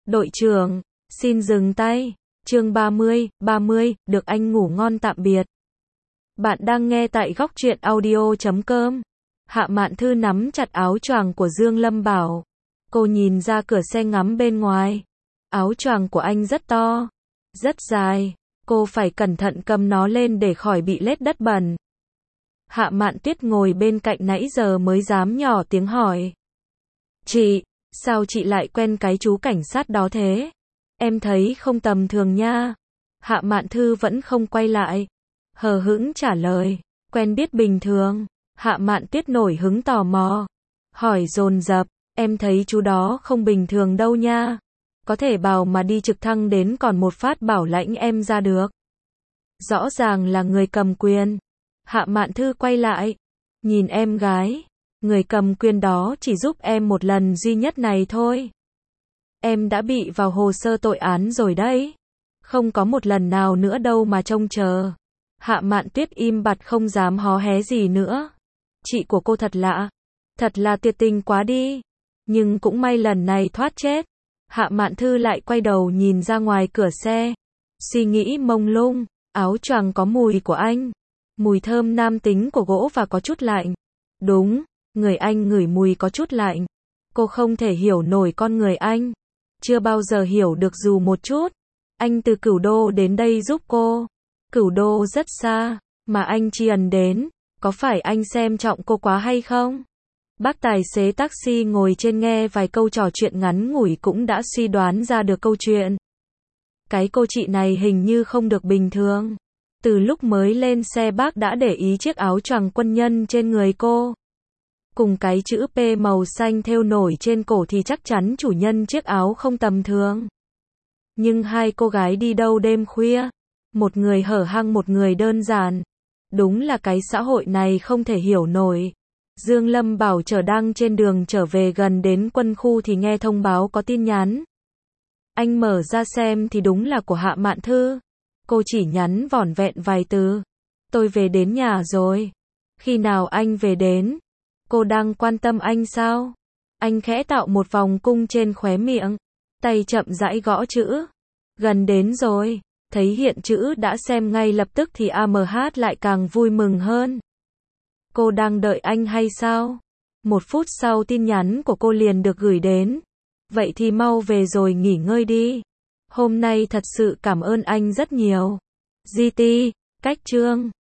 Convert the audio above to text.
Đội trưởng, xin dừng tay. Chương 30, được anh ngủ ngon tạm biệt. Bạn đang nghe tại góc truyện audio.com. Hạ Mạn Thư nắm chặt áo choàng của Dương Lâm Bảo. Cô nhìn ra cửa xe ngắm bên ngoài. Áo choàng của anh rất to, rất dài. Cô phải cẩn thận cầm nó lên để khỏi bị lết đất bẩn. Hạ Mạn Tuyết ngồi bên cạnh nãy giờ mới dám nhỏ tiếng hỏi. Chị, sao chị lại quen cái chú cảnh sát đó thế? Em thấy không tầm thường nha. Hạ Mạn Thư vẫn không quay lại. Hờ hững trả lời. Quen biết bình thường. Hạ Mạn Tuyết nổi hứng tò mò. Hỏi dồn dập. Em thấy chú đó không bình thường đâu nha. Có thể bảo mà đi trực thăng đến còn một phát bảo lãnh em ra được. Rõ ràng là người cầm quyền. Hạ Mạn Thư quay lại. Nhìn em gái. Người cầm quyền đó chỉ giúp em một lần duy nhất này thôi. Em đã bị vào hồ sơ tội án rồi đấy. Không có một lần nào nữa đâu mà trông chờ. Hạ Mạn Tuyết im bặt không dám hó hé gì nữa. Chị của cô thật lạ. Thật là tuyệt tình quá đi. Nhưng cũng may lần này thoát chết. Hạ Mạn Thư lại quay đầu nhìn ra ngoài cửa xe. Suy nghĩ mông lung. Áo choàng có mùi của anh. Mùi thơm nam tính của gỗ và có chút lạnh. Đúng, người anh ngửi mùi có chút lạnh. Cô không thể hiểu nổi con người anh. Chưa bao giờ hiểu được dù một chút. Anh từ Cửu Đô đến đây giúp cô. Cửu Đô rất xa, mà anh tri ẩn đến. Có phải anh xem trọng cô quá hay không? Bác tài xế taxi ngồi trên nghe vài câu trò chuyện ngắn ngủi cũng đã suy đoán ra được câu chuyện. Cái cô chị này hình như không được bình thường. Từ lúc mới lên xe bác đã để ý chiếc áo choàng quân nhân trên người cô. Cùng cái chữ P màu xanh thêu nổi trên cổ thì chắc chắn chủ nhân chiếc áo không tầm thường. Nhưng hai cô gái đi đâu đêm khuya? Một người hở hang một người đơn giản. Đúng là cái xã hội này không thể hiểu nổi. Dương Lâm Bảo đang trên đường trở về gần đến quân khu thì nghe thông báo có tin nhắn. Anh mở ra xem thì đúng là của Hạ Mạn Thư. Cô chỉ nhắn vỏn vẹn vài từ. Tôi về đến nhà rồi. Khi nào anh về đến? Cô đang quan tâm anh sao? Anh khẽ tạo một vòng cung trên khóe miệng. Tay chậm rãi gõ chữ. Gần đến rồi. Thấy hiện chữ đã xem ngay lập tức thì AMH lại càng vui mừng hơn. Cô đang đợi anh hay sao? 1 phút sau tin nhắn của cô liền được gửi đến. Vậy thì mau về rồi nghỉ ngơi đi. Hôm nay thật sự cảm ơn anh rất nhiều. GT, cách chương.